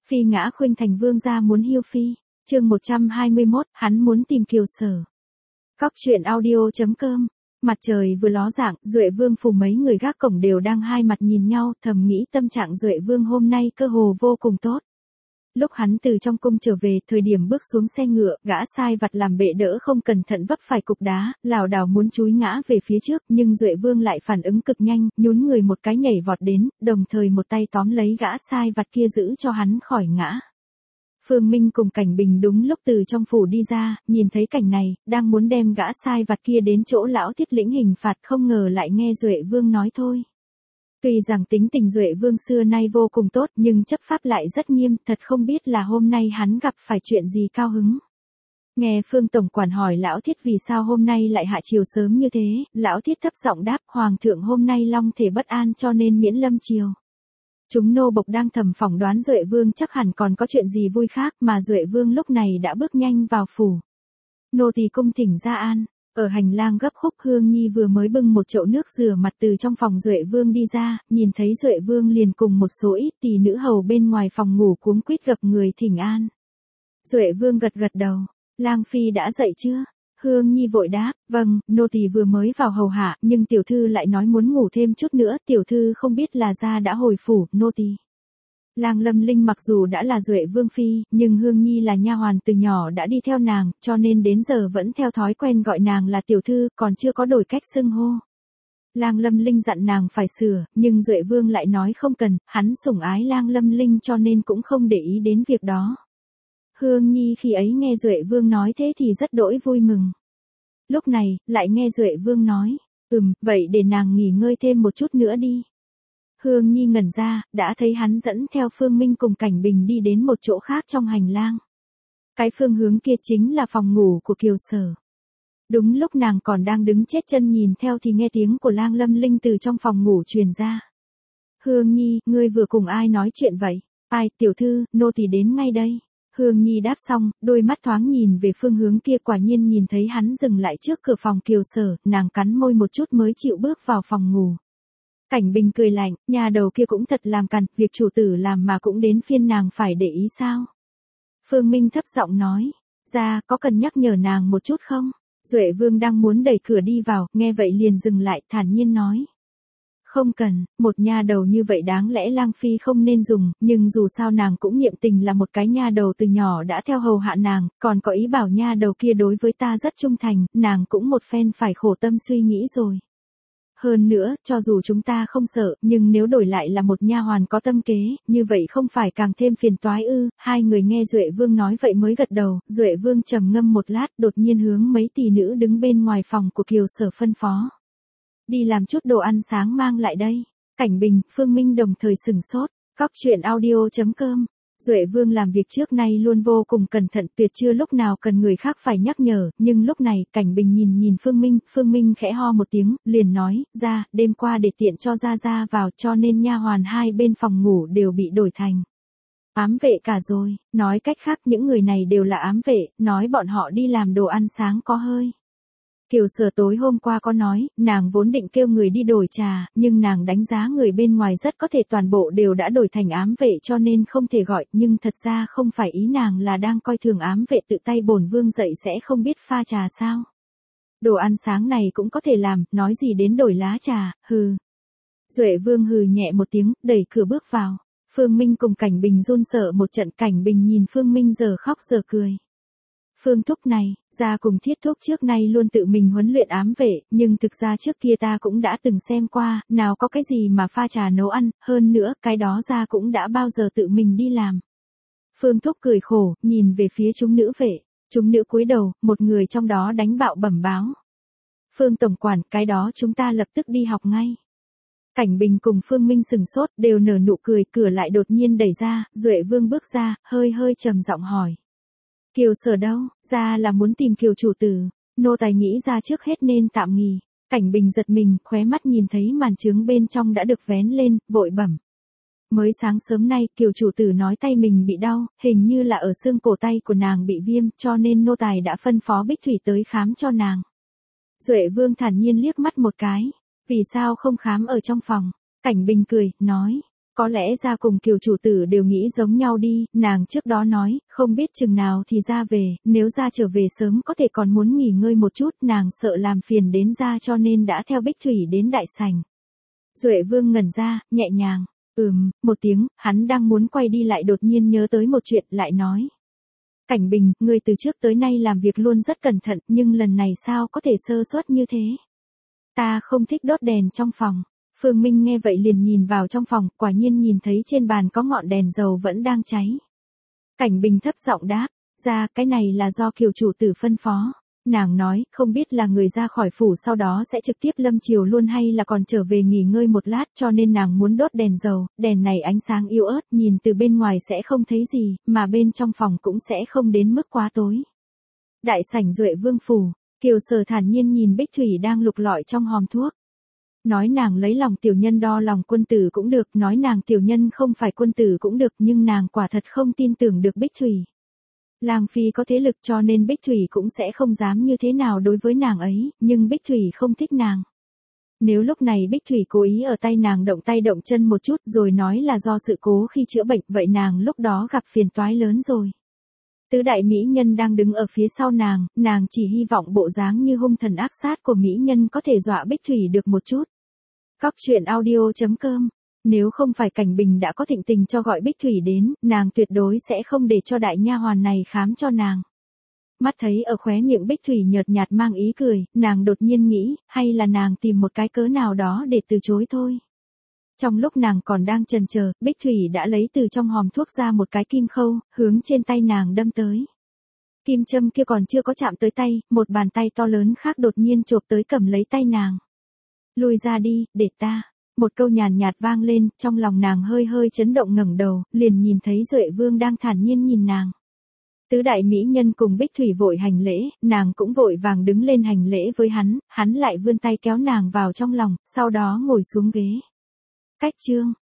Phi ngã khuynh thành vương gia muốn hiêu phi. Chương 121, hắn muốn tìm Kiều Sở. Cóc truyện audio.com. Mặt trời vừa ló dạng, Duệ Vương phủ mấy người gác cổng đều đang hai mặt nhìn nhau, thầm nghĩ tâm trạng Duệ Vương hôm nay cơ hồ vô cùng tốt. Lúc hắn từ trong cung trở về, thời điểm bước xuống xe ngựa, gã sai vặt làm bệ đỡ không cẩn thận vấp phải cục đá, lảo đảo muốn chúi ngã về phía trước, nhưng Duệ Vương lại phản ứng cực nhanh, nhún người một cái nhảy vọt đến, đồng thời một tay tóm lấy gã sai vặt kia giữ cho hắn khỏi ngã. Phương Minh cùng Cảnh Bình đúng lúc từ trong phủ đi ra, nhìn thấy cảnh này, đang muốn đem gã sai vặt kia đến chỗ lão thiết lĩnh hình phạt, không ngờ lại nghe Duệ Vương nói thôi. Tuy rằng tính tình Duệ Vương xưa nay vô cùng tốt nhưng chấp pháp lại rất nghiêm, thật không biết là hôm nay hắn gặp phải chuyện gì cao hứng. Nghe Phương Tổng quản hỏi lão thiết vì sao hôm nay lại hạ chiều sớm như thế, lão thiết thấp giọng đáp Hoàng thượng hôm nay long thể bất an cho nên miễn lâm chiều. Chúng nô bộc đang thầm phỏng đoán Duệ Vương chắc hẳn còn có chuyện gì vui khác mà Duệ Vương lúc này đã bước nhanh vào phủ. Nô tỳ cung thỉnh ra an. Ở hành lang gấp khúc Hương Nhi vừa mới bưng một chậu nước rửa mặt từ trong phòng Duệ Vương đi ra, nhìn thấy Duệ Vương liền cùng một số ít tỳ nữ hầu bên ngoài phòng ngủ cuống quýt gặp người thỉnh an. Duệ Vương gật gật đầu, Lang Phi đã dậy chưa? Hương Nhi vội đáp, vâng, nô tỳ vừa mới vào hầu hạ, nhưng tiểu thư lại nói muốn ngủ thêm chút nữa, tiểu thư không biết là gia đã hồi phủ, nô tỳ. Lang Lâm Linh mặc dù đã là Duệ Vương phi, nhưng Hương Nhi là nha hoàn từ nhỏ đã đi theo nàng, cho nên đến giờ vẫn theo thói quen gọi nàng là tiểu thư, còn chưa có đổi cách xưng hô. Lang Lâm Linh dặn nàng phải sửa, nhưng Duệ Vương lại nói không cần, hắn sủng ái Lang Lâm Linh cho nên cũng không để ý đến việc đó. Hương Nhi khi ấy nghe Duệ Vương nói thế thì rất đỗi vui mừng. Lúc này, lại nghe Duệ Vương nói, vậy để nàng nghỉ ngơi thêm một chút nữa đi. Hương Nhi ngẩn ra, đã thấy hắn dẫn theo Phương Minh cùng Cảnh Bình đi đến một chỗ khác trong hành lang. Cái phương hướng kia chính là phòng ngủ của Kiều Sở. Đúng lúc nàng còn đang đứng chết chân nhìn theo thì nghe tiếng của Lang Lâm Linh từ trong phòng ngủ truyền ra. Hương Nhi, ngươi vừa cùng ai nói chuyện vậy? Ai, tiểu thư, nô tỳ đến ngay đây. Hương Nhi đáp xong, đôi mắt thoáng nhìn về phương hướng kia quả nhiên nhìn thấy hắn dừng lại trước cửa phòng Kiều Sở, nàng cắn môi một chút mới chịu bước vào phòng ngủ. Cảnh Bình cười lạnh, nhà đầu kia cũng thật làm cằn, việc chủ tử làm mà cũng đến phiên nàng phải để ý sao? Phương Minh thấp giọng nói, ra, có cần nhắc nhở nàng một chút không? Duệ Vương đang muốn đẩy cửa đi vào, nghe vậy liền dừng lại, thản nhiên nói. Không cần, một nha đầu như vậy đáng lẽ Lang Phi không nên dùng, nhưng dù sao nàng cũng niệm tình là một cái nha đầu từ nhỏ đã theo hầu hạ nàng, còn có ý bảo nha đầu kia đối với ta rất trung thành, nàng cũng một phen phải khổ tâm suy nghĩ rồi. Hơn nữa, cho dù chúng ta không sợ, nhưng nếu đổi lại là một nha hoàn có tâm kế, như vậy không phải càng thêm phiền toái ư? Hai người nghe Duệ Vương nói vậy mới gật đầu, Duệ Vương trầm ngâm một lát, đột nhiên hướng mấy tỳ nữ đứng bên ngoài phòng của Kiều Sở phân phó. Đi làm chút đồ ăn sáng mang lại đây. Cảnh Bình, Phương Minh đồng thời sửng sốt. Cóc truyện audio.com. Duệ Vương làm việc trước nay luôn vô cùng cẩn thận, tuyệt chưa lúc nào cần người khác phải nhắc nhở, nhưng lúc này, Cảnh Bình nhìn Phương Minh khẽ ho một tiếng, liền nói, ra, đêm qua để tiện cho ra vào cho nên nha hoàn hai bên phòng ngủ đều bị đổi thành ám vệ cả rồi, nói cách khác những người này đều là ám vệ, nói bọn họ đi làm đồ ăn sáng có hơi. Kiều Sở tối hôm qua có nói, nàng vốn định kêu người đi đổi trà, nhưng nàng đánh giá người bên ngoài rất có thể toàn bộ đều đã đổi thành ám vệ cho nên không thể gọi, nhưng thật ra không phải ý nàng là đang coi thường ám vệ tự tay bổn vương dậy sẽ không biết pha trà sao. Đồ ăn sáng này cũng có thể làm, nói gì đến đổi lá trà, hừ. Duệ Vương hừ nhẹ một tiếng, đẩy cửa bước vào. Phương Minh cùng Cảnh Bình run sợ một trận, Cảnh Bình nhìn Phương Minh giờ khóc giờ cười. Phương thúc này, gia cùng Thiết thúc trước nay luôn tự mình huấn luyện ám vệ, nhưng thực ra trước kia ta cũng đã từng xem qua, nào có cái gì mà pha trà nấu ăn, hơn nữa, cái đó gia cũng đã bao giờ tự mình đi làm. Phương thúc cười khổ, nhìn về phía chúng nữ vệ, chúng nữ cúi đầu, một người trong đó đánh bạo bẩm báo. Phương tổng quản, cái đó chúng ta lập tức đi học ngay. Cảnh Bình cùng Phương Minh sừng sốt, đều nở nụ cười, cửa lại đột nhiên đẩy ra, Duệ Vương bước ra, hơi trầm giọng hỏi. Kiều Sở đâu? Ra là muốn tìm Kiều chủ tử. Nô tài nghĩ ra trước hết nên tạm nghỉ. Cảnh Bình giật mình, khóe mắt nhìn thấy màn trướng bên trong đã được vén lên, vội bẩm. Mới sáng sớm nay, Kiều chủ tử nói tay mình bị đau, hình như là ở xương cổ tay của nàng bị viêm, cho nên nô tài đã phân phó Bích Thủy tới khám cho nàng. Duệ Vương thản nhiên liếc mắt một cái. Vì sao không khám ở trong phòng? Cảnh Bình cười, nói. Có lẽ ra cùng Kiều chủ tử đều nghĩ giống nhau đi, nàng trước đó nói, không biết chừng nào thì ra về, nếu ra trở về sớm có thể còn muốn nghỉ ngơi một chút, nàng sợ làm phiền đến ra cho nên đã theo Bích Thủy đến đại sảnh. Duệ Vương ngẩn ra, nhẹ nhàng, một tiếng, hắn đang muốn quay đi lại đột nhiên nhớ tới một chuyện, lại nói. Cảnh Bình, ngươi từ trước tới nay làm việc luôn rất cẩn thận, nhưng lần này sao có thể sơ suất như thế? Ta không thích đốt đèn trong phòng. Phương Minh nghe vậy liền nhìn vào trong phòng, quả nhiên nhìn thấy trên bàn có ngọn đèn dầu vẫn đang cháy. Cảnh Bình thấp giọng đáp, ra cái này là do Kiều chủ tử phân phó. Nàng nói, không biết là người ra khỏi phủ sau đó sẽ trực tiếp lâm chiều luôn hay là còn trở về nghỉ ngơi một lát, cho nên nàng muốn đốt đèn dầu, đèn này ánh sáng yếu ớt, nhìn từ bên ngoài sẽ không thấy gì, mà bên trong phòng cũng sẽ không đến mức quá tối. Đại sảnh Duệ Vương phủ, Kiều Sở thản nhiên nhìn Bích Thủy đang lục lọi trong hòm thuốc. Nói nàng lấy lòng tiểu nhân đo lòng quân tử cũng được, nói nàng tiểu nhân không phải quân tử cũng được, nhưng nàng quả thật không tin tưởng được Bích Thủy. Lang Phi có thế lực cho nên Bích Thủy cũng sẽ không dám như thế nào đối với nàng ấy, nhưng Bích Thủy không thích nàng. Nếu lúc này Bích Thủy cố ý ở tay nàng động tay động chân một chút rồi nói là do sự cố khi chữa bệnh, vậy nàng lúc đó gặp phiền toái lớn rồi. Tứ đại mỹ nhân đang đứng ở phía sau nàng chỉ hy vọng bộ dáng như hung thần ác sát của mỹ nhân có thể dọa Bích Thủy được một chút. Cóc truyện audio.com. Nếu không phải Cảnh Bình đã có thịnh tình cho gọi Bích Thủy đến, nàng tuyệt đối sẽ không để cho đại nha hoàn này khám cho nàng. Mắt thấy ở khóe miệng Bích Thủy nhợt nhạt mang ý cười, nàng đột nhiên nghĩ, hay là nàng tìm một cái cớ nào đó để từ chối thôi. Trong lúc nàng còn đang chần chờ, Bích Thủy đã lấy từ trong hòm thuốc ra một cái kim khâu, hướng trên tay nàng đâm tới. Kim châm kia còn chưa có chạm tới tay, một bàn tay to lớn khác đột nhiên chộp tới cầm lấy tay nàng. Lùi ra đi, để ta. Một câu nhàn nhạt vang lên, trong lòng nàng hơi hơi chấn động ngẩng đầu, liền nhìn thấy Duệ Vương đang thản nhiên nhìn nàng. Tứ đại mỹ nhân cùng Bích Thủy vội hành lễ, nàng cũng vội vàng đứng lên hành lễ với hắn lại vươn tay kéo nàng vào trong lòng, sau đó ngồi xuống ghế. Cách chương